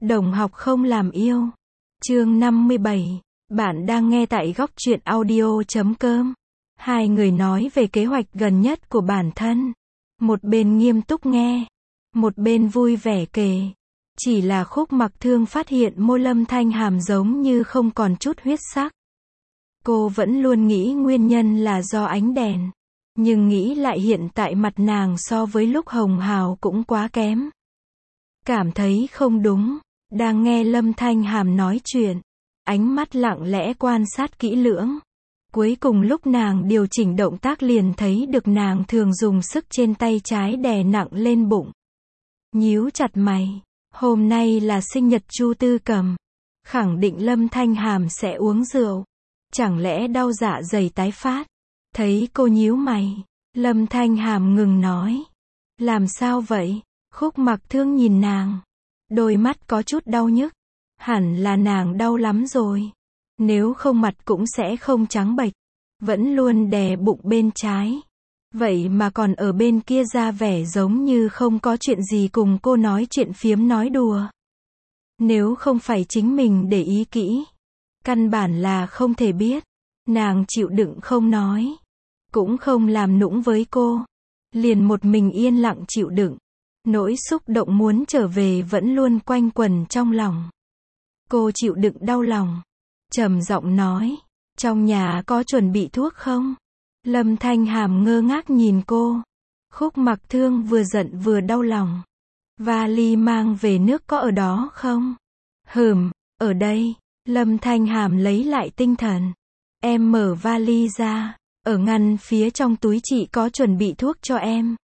Đồng học không làm yêu. Chương 57. Bạn đang nghe tại góc truyện audio.com. Hai người nói về kế hoạch gần nhất của bản thân. Một bên nghiêm túc nghe, một bên vui vẻ kể. Chỉ là Khúc Mặc Thương phát hiện môi Lâm Thanh Hàm giống như không còn chút huyết sắc. Cô vẫn luôn nghĩ nguyên nhân là do ánh đèn. Nhưng nghĩ lại hiện tại mặt nàng so với lúc hồng hào cũng quá kém. Cảm thấy không đúng. Đang nghe Lâm Thanh Hàm nói chuyện, ánh mắt lặng lẽ quan sát kỹ lưỡng. Cuối cùng lúc nàng điều chỉnh động tác liền thấy được nàng thường dùng sức trên tay trái đè nặng lên bụng. Nhíu chặt mày, hôm nay là sinh nhật Chu Tư Cầm. Khẳng định Lâm Thanh Hàm sẽ uống rượu. Chẳng lẽ đau dạ dày tái phát? Thấy cô nhíu mày, Lâm Thanh Hàm ngừng nói. Làm sao vậy? Khúc Mặc Thương nhìn nàng. Đôi mắt có chút đau nhức. Hẳn là nàng đau lắm rồi. Nếu không mặt cũng sẽ không trắng bệch. Vẫn luôn đè bụng bên trái. Vậy mà còn ở bên kia ra vẻ giống như không có chuyện gì cùng cô nói chuyện phiếm nói đùa. Nếu không phải chính mình để ý kỹ, căn bản là không thể biết. Nàng chịu đựng không nói. Cũng không làm nũng với cô. Liền một mình yên lặng chịu đựng. Nỗi xúc động muốn trở về vẫn luôn quanh quẩn trong lòng. Cô chịu đựng đau lòng. Trầm giọng nói. Trong nhà có chuẩn bị thuốc không? Lâm Thanh Hàm ngơ ngác nhìn cô. Khúc Mặc Thương vừa giận vừa đau lòng. Vali mang về nước có ở đó không? Ở đây. Lâm Thanh Hàm lấy lại tinh thần. Em mở vali ra. Ở ngăn phía trong túi chị có chuẩn bị thuốc cho em.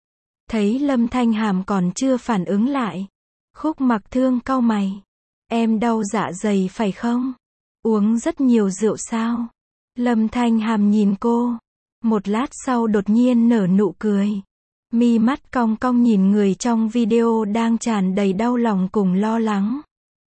Thấy Lâm Thanh Hàm còn chưa phản ứng lại. Khúc Mặc Thương cau mày. Em đau dạ dày phải không? Uống rất nhiều rượu sao? Lâm Thanh Hàm nhìn cô. Một lát sau đột nhiên nở nụ cười. Mi mắt cong cong nhìn người trong video đang tràn đầy đau lòng cùng lo lắng.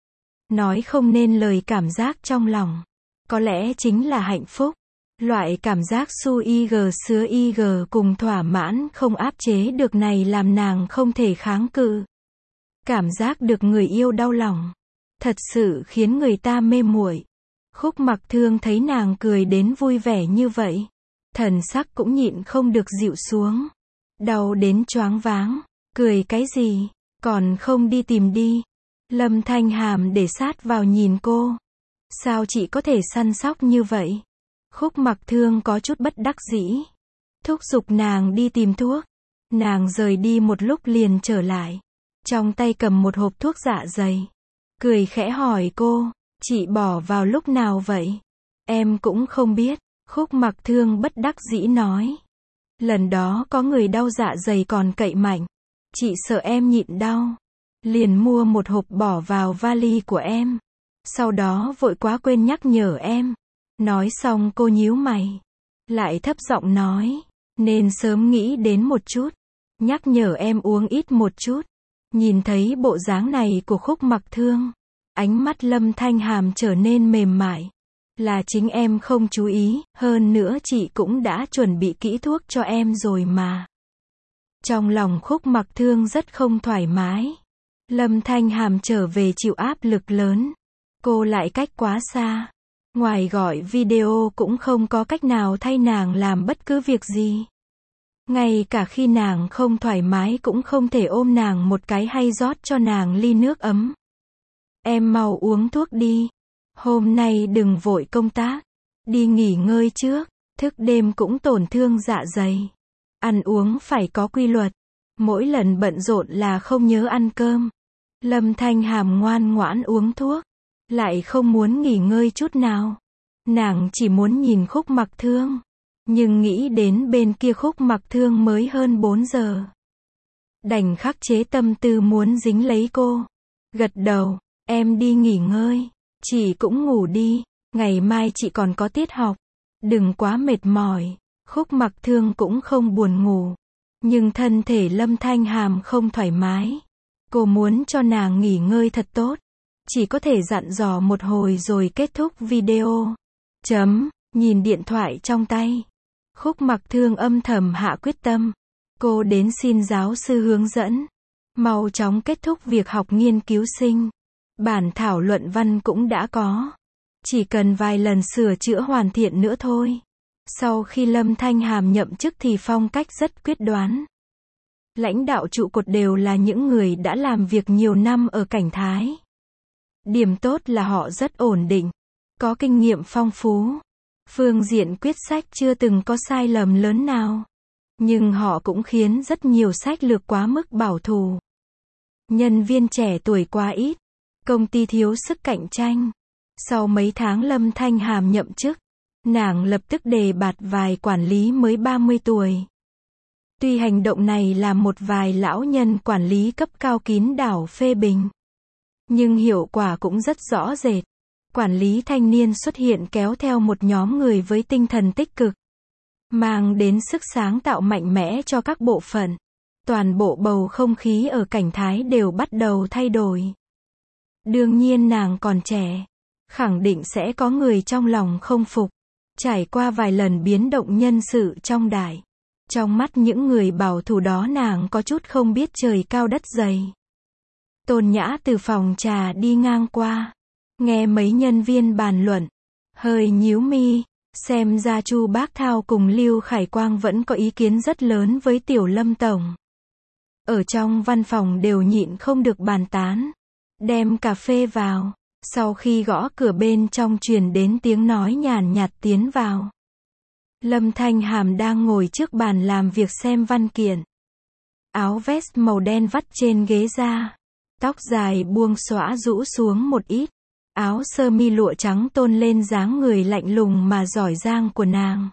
Nói không nên lời cảm giác trong lòng. Có lẽ chính là hạnh phúc. Loại cảm giác su ig sứa ig cùng thỏa mãn không áp chế được này làm nàng không thể kháng cự. Cảm giác được người yêu đau lòng. Thật sự khiến người ta mê muội. Khúc Mặc Thương thấy nàng cười đến vui vẻ như vậy. Thần sắc cũng nhịn không được dịu xuống. Đau đến choáng váng. Cười cái gì? Còn không đi tìm đi. Lâm Thanh Hàm để sát vào nhìn cô. Sao chị có thể săn sóc như vậy? Khúc Mặc Thương có chút bất đắc dĩ. Thúc giục nàng đi tìm thuốc. Nàng rời đi một lúc liền trở lại. Trong tay cầm một hộp thuốc dạ dày. Cười khẽ hỏi cô. Chị bỏ vào lúc nào vậy? Em cũng không biết. Khúc Mặc Thương bất đắc dĩ nói. Lần đó có người đau dạ dày còn cậy mạnh. Chị sợ em nhịn đau. Liền mua một hộp bỏ vào vali của em. Sau đó vội quá quên nhắc nhở em. Nói xong cô nhíu mày. Lại thấp giọng nói. Nên sớm nghĩ đến một chút. Nhắc nhở em uống ít một chút. Nhìn thấy bộ dáng này của Khúc Mặc Thương. Ánh mắt Lâm Thanh Hàm trở nên mềm mại. Là chính em không chú ý. Hơn nữa chị cũng đã chuẩn bị kỹ thuốc cho em rồi mà. Trong lòng Khúc Mặc Thương rất không thoải mái. Lâm Thanh Hàm trở về chịu áp lực lớn. Cô lại cách quá xa. Ngoài gọi video cũng không có cách nào thay nàng làm bất cứ việc gì. Ngay cả khi nàng không thoải mái cũng không thể ôm nàng một cái hay rót cho nàng ly nước ấm. Em mau uống thuốc đi. Hôm nay đừng vội công tác. Đi nghỉ ngơi trước. Thức đêm cũng tổn thương dạ dày. Ăn uống phải có quy luật. Mỗi lần bận rộn là không nhớ ăn cơm. Lâm Thanh Hàm ngoan ngoãn uống thuốc. Lại không muốn nghỉ ngơi chút nào. Nàng chỉ muốn nhìn Khúc Mặc Thương. Nhưng nghĩ đến bên kia Khúc Mặc Thương mới hơn 4 giờ. Đành khắc chế tâm tư muốn dính lấy cô. Gật đầu. Em đi nghỉ ngơi. Chị cũng ngủ đi. Ngày mai chị còn có tiết học. Đừng quá mệt mỏi. Khúc Mặc Thương cũng không buồn ngủ. Nhưng thân thể Lâm Thanh Hàm không thoải mái. Cô muốn cho nàng nghỉ ngơi thật tốt. Chỉ có thể dặn dò một hồi rồi kết thúc video. Nhìn điện thoại trong tay. Khúc Mặc Thương âm thầm hạ quyết tâm. Cô đến xin giáo sư hướng dẫn. Mau chóng kết thúc việc học nghiên cứu sinh. Bản thảo luận văn cũng đã có. Chỉ cần vài lần sửa chữa hoàn thiện nữa thôi. Sau khi Lâm Thanh Hàm nhậm chức thì phong cách rất quyết đoán. Lãnh đạo trụ cột đều là những người đã làm việc nhiều năm ở Cảnh Thái. Điểm tốt là họ rất ổn định, có kinh nghiệm phong phú. Phương diện quyết sách chưa từng có sai lầm lớn nào. Nhưng họ cũng khiến rất nhiều sách lược quá mức bảo thủ. Nhân viên trẻ tuổi quá ít. Công ty thiếu sức cạnh tranh. Sau mấy tháng Lâm Thanh Hàm nhậm chức, nàng lập tức đề bạt vài quản lý mới 30 tuổi. Tuy hành động này làm một vài lão nhân quản lý cấp cao kín đảo phê bình, nhưng hiệu quả cũng rất rõ rệt. Quản lý thanh niên xuất hiện kéo theo một nhóm người với tinh thần tích cực, mang đến sức sáng tạo mạnh mẽ cho các bộ phận. Toàn bộ bầu không khí ở Cảnh Thái đều bắt đầu thay đổi. Đương nhiên nàng còn trẻ, khẳng định sẽ có người trong lòng không phục. Trải qua vài lần biến động nhân sự trong đài, trong mắt những người bảo thủ đó nàng có chút không biết trời cao đất dày. Tôn Nhã từ phòng trà đi ngang qua, nghe mấy nhân viên bàn luận, hơi nhíu mi, xem ra Chu Bác Thao cùng Lưu Khải Quang vẫn có ý kiến rất lớn với Tiểu Lâm tổng. Ở trong văn phòng đều nhịn không được bàn tán. Đem cà phê vào. Sau khi gõ cửa bên trong truyền đến tiếng nói nhàn nhạt tiến vào. Lâm Thanh Hàm đang ngồi trước bàn làm việc xem văn kiện. Áo vest màu đen vắt trên ghế ra. Tóc dài buông xõa rũ xuống một ít. Áo sơ mi lụa trắng tôn lên dáng người lạnh lùng mà giỏi giang của nàng.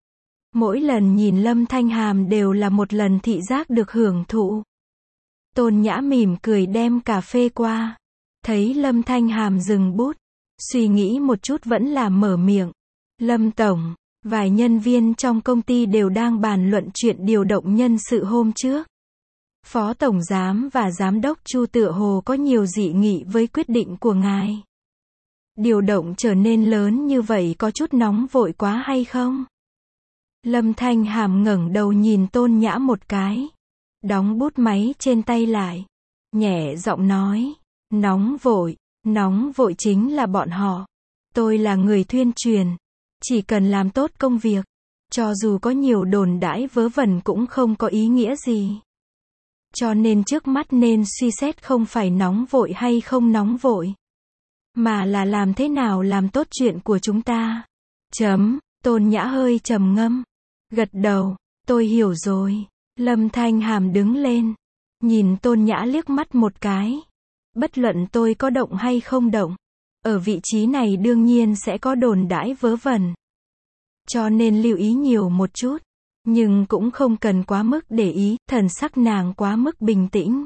Mỗi lần nhìn Lâm Thanh Hàm đều là một lần thị giác được hưởng thụ. Tôn Nhã mỉm cười đem cà phê qua. Thấy Lâm Thanh Hàm dừng bút, suy nghĩ một chút vẫn là mở miệng. Lâm tổng, vài nhân viên trong công ty đều đang bàn luận chuyện điều động nhân sự hôm trước. Phó tổng giám và giám đốc Chu tựa hồ có nhiều dị nghị với quyết định của ngài. Điều động trở nên lớn như vậy có chút nóng vội quá hay không? Lâm Thanh Hàm ngẩng đầu nhìn Tôn Nhã một cái. Đóng bút máy trên tay lại. Nhẹ giọng nói. Nóng vội chính là bọn họ. Tôi là người tuyên truyền. Chỉ cần làm tốt công việc. Cho dù có nhiều đồn đãi vớ vẩn cũng không có ý nghĩa gì. Cho nên trước mắt nên suy xét không phải nóng vội hay không nóng vội. Mà là làm thế nào làm tốt chuyện của chúng ta. Tôn Nhã hơi trầm ngâm. Gật đầu, tôi hiểu rồi. Lâm Thanh Hàm đứng lên. Nhìn Tôn Nhã liếc mắt một cái. Bất luận tôi có động hay không động. Ở vị trí này đương nhiên sẽ có đồn đãi vớ vẩn. Cho nên lưu ý nhiều một chút. Nhưng cũng không cần quá mức để ý, thần sắc nàng quá mức bình tĩnh.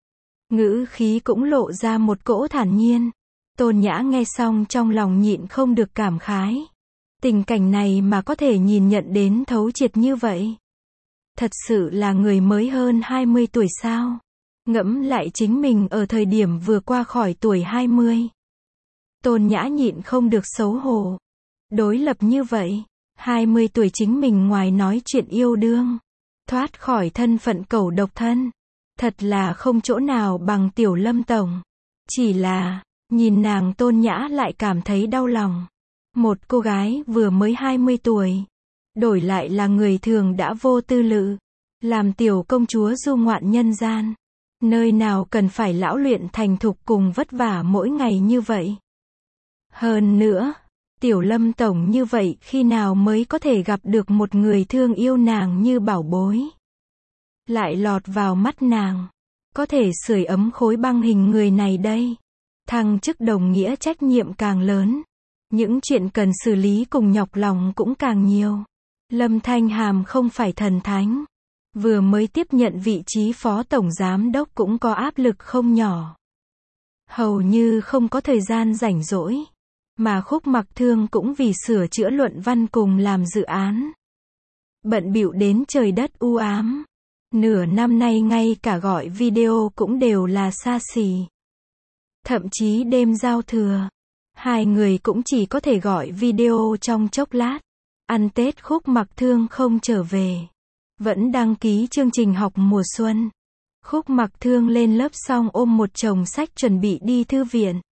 Ngữ khí cũng lộ ra một cỗ thản nhiên. Tôn Nhã nghe xong trong lòng nhịn không được cảm khái. Tình cảnh này mà có thể nhìn nhận đến thấu triệt như vậy. Thật sự là người mới hơn 20 tuổi sao? Ngẫm lại chính mình ở thời điểm vừa qua khỏi tuổi 20. Tôn Nhã nhịn không được xấu hổ. Đối lập như vậy, 20 tuổi chính mình ngoài nói chuyện yêu đương, thoát khỏi thân phận cẩu độc thân. Thật là không chỗ nào bằng Tiểu Lâm tổng. Chỉ là, nhìn nàng Tôn Nhã lại cảm thấy đau lòng. Một cô gái vừa mới 20 tuổi, đổi lại là người thường đã vô tư lự, làm tiểu công chúa du ngoạn nhân gian. Nơi nào cần phải lão luyện thành thục cùng vất vả mỗi ngày như vậy. Hơn nữa, Tiểu Lâm tổng như vậy khi nào mới có thể gặp được một người thương yêu nàng như bảo bối. Lại lọt vào mắt nàng, có thể sưởi ấm khối băng hình người này đây. Thăng chức đồng nghĩa trách nhiệm càng lớn. Những chuyện cần xử lý cùng nhọc lòng cũng càng nhiều. Lâm Thanh Hàm không phải thần thánh. Vừa mới tiếp nhận vị trí phó tổng giám đốc cũng có áp lực không nhỏ. Hầu như không có thời gian rảnh rỗi. Mà Khúc Mặc Thương cũng vì sửa chữa luận văn cùng làm dự án. Bận bịu đến trời đất u ám. Nửa năm nay ngay cả gọi video cũng đều là xa xỉ. Thậm chí đêm giao thừa, hai người cũng chỉ có thể gọi video trong chốc lát. Ăn Tết Khúc Mặc Thương không trở về. Vẫn đăng ký chương trình học mùa xuân. Khúc Mặc Thương lên lớp xong ôm một chồng sách chuẩn bị đi thư viện.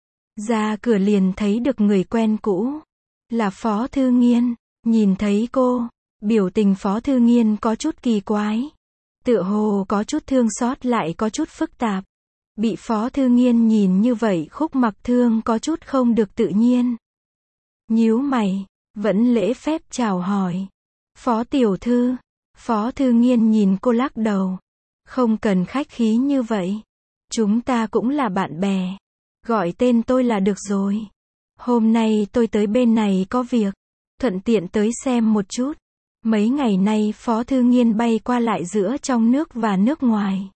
Ra cửa liền thấy được người quen cũ. Là Phó Thư Nghiên. Nhìn thấy cô, biểu tình Phó Thư Nghiên có chút kỳ quái. Tựa hồ có chút thương xót lại có chút phức tạp. Bị Phó Thư Nghiên nhìn như vậy Khúc Mặc Thương có chút không được tự nhiên. Nhíu mày, vẫn lễ phép chào hỏi. Phó tiểu thư. Phó Thư Nghiên nhìn cô lắc đầu. Không cần khách khí như vậy. Chúng ta cũng là bạn bè. Gọi tên tôi là được rồi. Hôm nay tôi tới bên này có việc. Thuận tiện tới xem một chút. Mấy ngày nay Phó Thư Nghiên bay qua lại giữa trong nước và nước ngoài.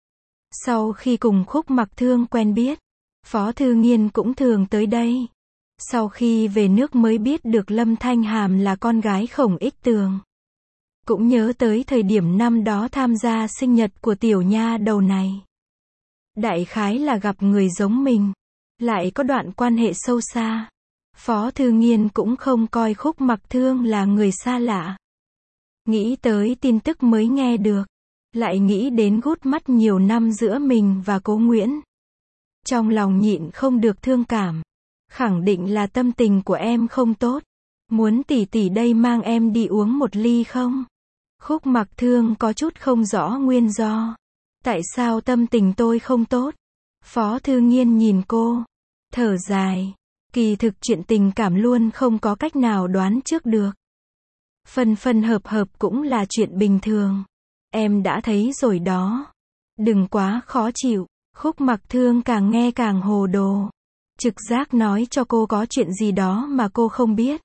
Sau khi cùng Khúc Mặc Thương quen biết, Phó Thư Nghiên cũng thường tới đây. Sau khi về nước mới biết được Lâm Thanh Hàm là con gái Khổng Ích Tường. Cũng nhớ tới thời điểm năm đó tham gia sinh nhật của tiểu nha đầu này. Đại khái là gặp người giống mình, lại có đoạn quan hệ sâu xa. Phó Thư Nghiên cũng không coi Khúc Mặc Thương là người xa lạ. Nghĩ tới tin tức mới nghe được, lại nghĩ đến gút mắt nhiều năm giữa mình và Cố Nguyễn. Trong lòng nhịn không được thương cảm. Khẳng định là tâm tình của em không tốt. Muốn tỷ tỷ đây mang em đi uống một ly không? Khúc Mặc Thương có chút không rõ nguyên do. Tại sao tâm tình tôi không tốt? Phó Thư Nghiên nhìn cô, thở dài. Kỳ thực chuyện tình cảm luôn không có cách nào đoán trước được. Phân phân hợp hợp cũng là chuyện bình thường. Em đã thấy rồi đó. Đừng quá khó chịu. Khúc Mặc Thương càng nghe càng hồ đồ. Trực giác nói cho cô có chuyện gì đó mà cô không biết.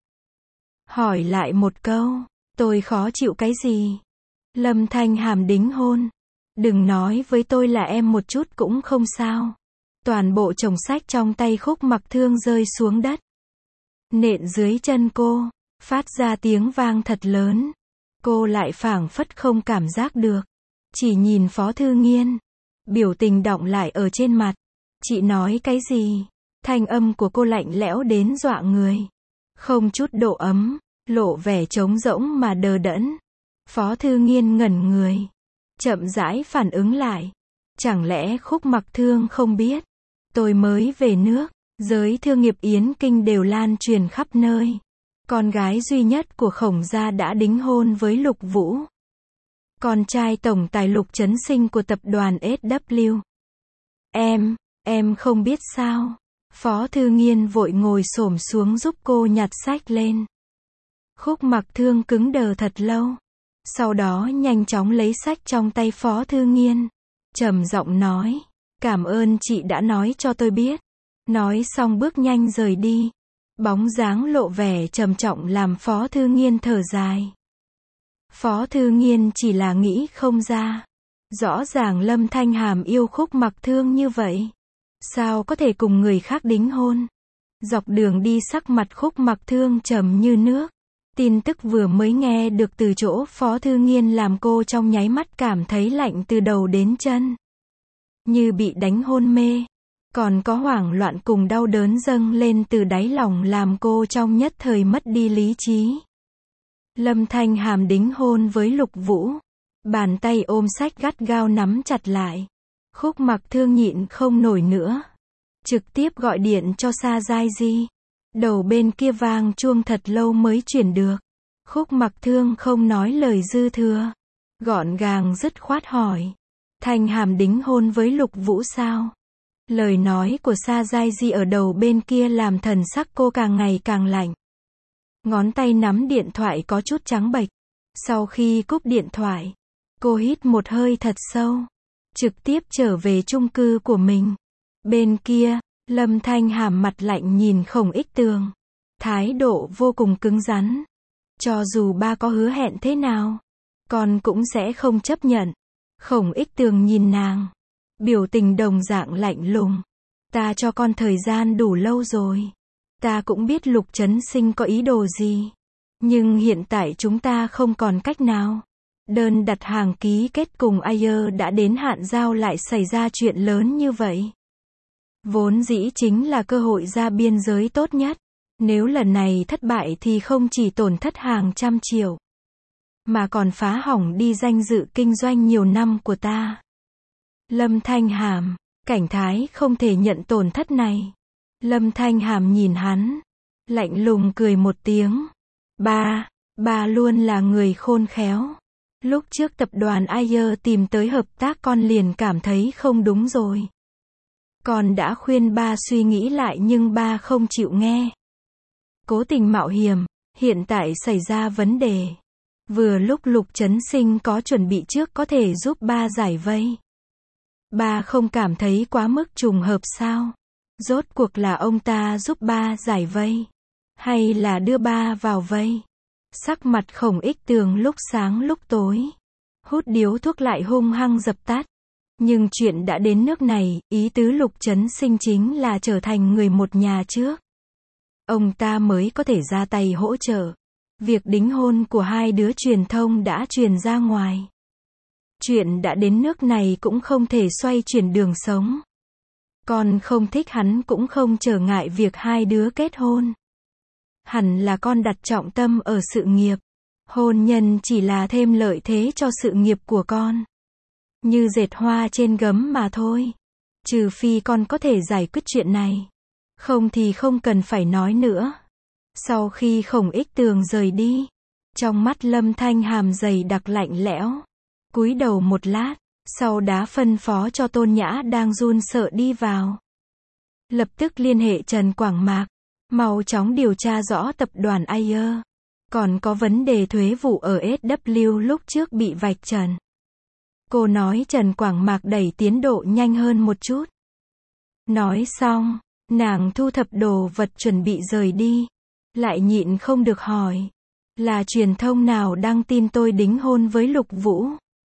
Hỏi lại một câu, tôi khó chịu cái gì? Lâm Thanh Hàm đính hôn. Đừng nói với tôi là em một chút cũng không sao. Toàn bộ chồng sách trong tay Khúc Mặc Thương rơi xuống đất. Nện dưới chân cô, phát ra tiếng vang thật lớn. Cô lại phảng phất không cảm giác được. Chỉ nhìn Phó Thư Nghiên. Biểu tình đọng lại ở trên mặt. Chị nói cái gì? Thanh âm của cô lạnh lẽo đến dọa người. Không chút độ ấm, lộ vẻ trống rỗng mà đờ đẫn. Phó Thư Nghiên ngẩn người. Chậm rãi phản ứng lại. Chẳng lẽ Khúc Mặc Thương không biết? Tôi mới về nước, giới thương nghiệp Yến Kinh đều lan truyền khắp nơi. Con gái duy nhất của Khổng gia đã đính hôn với Lục Vũ. Con trai tổng tài Lục Chấn Sinh của tập đoàn SW. Em không biết sao? Phó Thư Nghiên vội ngồi xổm xuống giúp cô nhặt sách lên. Khúc Mặc Thương cứng đờ thật lâu. Sau đó nhanh chóng lấy sách trong tay Phó Thư Nghiên. Trầm giọng nói, cảm ơn chị đã nói cho tôi biết. Nói xong bước nhanh rời đi. Bóng dáng lộ vẻ trầm trọng làm Phó Thư Nghiên thở dài. Phó Thư Nghiên chỉ là nghĩ không ra. Rõ ràng Lâm Thanh Hàm yêu Khúc Mặc Thương như vậy. Sao có thể cùng người khác đính hôn? Dọc đường đi sắc mặt Khúc Mặc Thương trầm như nước. Tin tức vừa mới nghe được từ chỗ Phó Thư Nghiên làm cô trong nháy mắt cảm thấy lạnh từ đầu đến chân. Như bị đánh hôn mê. Còn có hoảng loạn cùng đau đớn dâng lên từ đáy lòng làm cô trong nhất thời mất đi lý trí. Lâm Thanh Hàm đính hôn với Lục Vũ. Bàn tay ôm sách gắt gao nắm chặt lại. Khúc Mặc Thương nhịn không nổi nữa. Trực tiếp gọi điện cho Sa Giai Di. Đầu bên kia vang chuông thật lâu mới chuyển được. Khúc Mặc Thương không nói lời dư thừa. Gọn gàng dứt khoát hỏi. Thanh Hàm đính hôn với Lục Vũ sao? Lời nói của Sa Giai Di ở đầu bên kia làm thần sắc cô càng ngày càng lạnh. Ngón tay nắm điện thoại có chút trắng bệch. Sau khi cúp điện thoại, cô hít một hơi thật sâu. Trực tiếp trở về chung cư của mình. Bên kia, Lâm Thanh Hàm mặt lạnh nhìn Khổng Ích Tường. Thái độ vô cùng cứng rắn. Cho dù ba có hứa hẹn thế nào, con cũng sẽ không chấp nhận. Khổng Ích Tường nhìn nàng. Biểu tình đồng dạng lạnh lùng. Ta cho con thời gian đủ lâu rồi. Ta cũng biết Lục Chấn Sinh có ý đồ gì. Nhưng hiện tại chúng ta không còn cách nào. Đơn đặt hàng ký kết cùng Ayer đã đến hạn giao lại xảy ra chuyện lớn như vậy. Vốn dĩ chính là cơ hội ra biên giới tốt nhất. Nếu lần này thất bại thì không chỉ tổn thất hàng trăm triệu, mà còn phá hỏng đi danh dự kinh doanh nhiều năm của ta. Lâm Thanh Hàm, Cảnh Thái không thể nhận tổn thất này. Lâm Thanh Hàm nhìn hắn, lạnh lùng cười một tiếng. Ba luôn là người khôn khéo. Lúc trước tập đoàn Ayer tìm tới hợp tác con liền cảm thấy không đúng rồi. Con đã khuyên ba suy nghĩ lại nhưng ba không chịu nghe. Cố tình mạo hiểm, hiện tại xảy ra vấn đề. Vừa lúc Lục Chấn Sinh có chuẩn bị trước có thể giúp ba giải vây. Ba không cảm thấy quá mức trùng hợp sao? Rốt cuộc là ông ta giúp ba giải vây, hay là đưa ba vào vây? Sắc mặt Khổng Ích Tường lúc sáng lúc tối. Hút điếu thuốc lại hung hăng dập tắt. Nhưng chuyện đã đến nước này, ý tứ Lục Chấn Sinh chính là trở thành người một nhà trước. Ông ta mới có thể ra tay hỗ trợ. Việc đính hôn của hai đứa truyền thông đã truyền ra ngoài. Chuyện đã đến nước này cũng không thể xoay chuyển đường sống. Con không thích hắn cũng không trở ngại việc hai đứa kết hôn. Hẳn là con đặt trọng tâm ở sự nghiệp. Hôn nhân chỉ là thêm lợi thế cho sự nghiệp của con. Như dệt hoa trên gấm mà thôi. Trừ phi con có thể giải quyết chuyện này. Không thì không cần phải nói nữa. Sau khi Khổng Ích Tường rời đi, trong mắt Lâm Thanh Hàm dày đặc lạnh lẽo. Cúi đầu một lát, sau đó phân phó cho Tôn Nhã đang run sợ đi vào. Lập tức liên hệ Trần Quảng Mạc, mau chóng điều tra rõ tập đoàn Ayer. Còn có vấn đề thuế vụ ở SW lúc trước bị vạch trần. Cô nói Trần Quảng Mạc đẩy tiến độ nhanh hơn một chút. Nói xong, nàng thu thập đồ vật chuẩn bị rời đi. Lại nhịn không được hỏi. Là truyền thông nào đăng tin tôi đính hôn với Lục Vũ?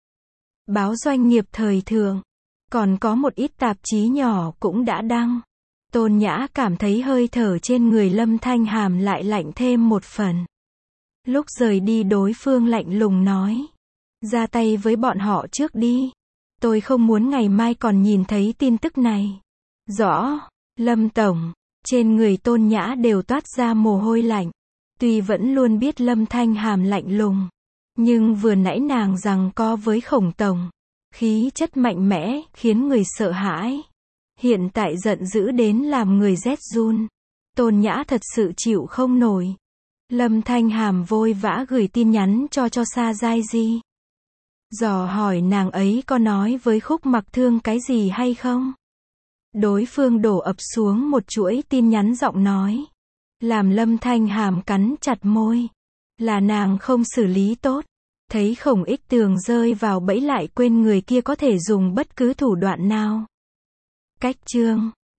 Báo Doanh nghiệp thời thượng. Còn có một ít tạp chí nhỏ cũng đã đăng. Tôn Nhã cảm thấy hơi thở trên người Lâm Thanh Hàm lại lạnh thêm một phần. Lúc rời đi đối phương lạnh lùng nói. Ra tay với bọn họ trước đi. Tôi không muốn ngày mai còn nhìn thấy tin tức này. Rõ, Lâm Tổng. Trên người Tôn Nhã đều toát ra mồ hôi lạnh. Tuy vẫn luôn biết Lâm Thanh Hàm lạnh lùng. Nhưng vừa nãy nàng giằng co với Khổng Tổng. Khí chất mạnh mẽ, khiến người sợ hãi. Hiện tại giận dữ đến làm người rét run. Tôn Nhã thật sự chịu không nổi. Lâm Thanh Hàm vội vã gửi tin nhắn cho Sa Giai Di. Dò hỏi nàng ấy có nói với Khúc Mặc Thương cái gì hay không? Đối phương đổ ập xuống một chuỗi tin nhắn giọng nói. Làm Lâm Thanh Hàm cắn chặt môi. Là nàng không xử lý tốt. Thấy Khổng Ích Tường rơi vào bẫy lại quên người kia có thể dùng bất cứ thủ đoạn nào. Cách chương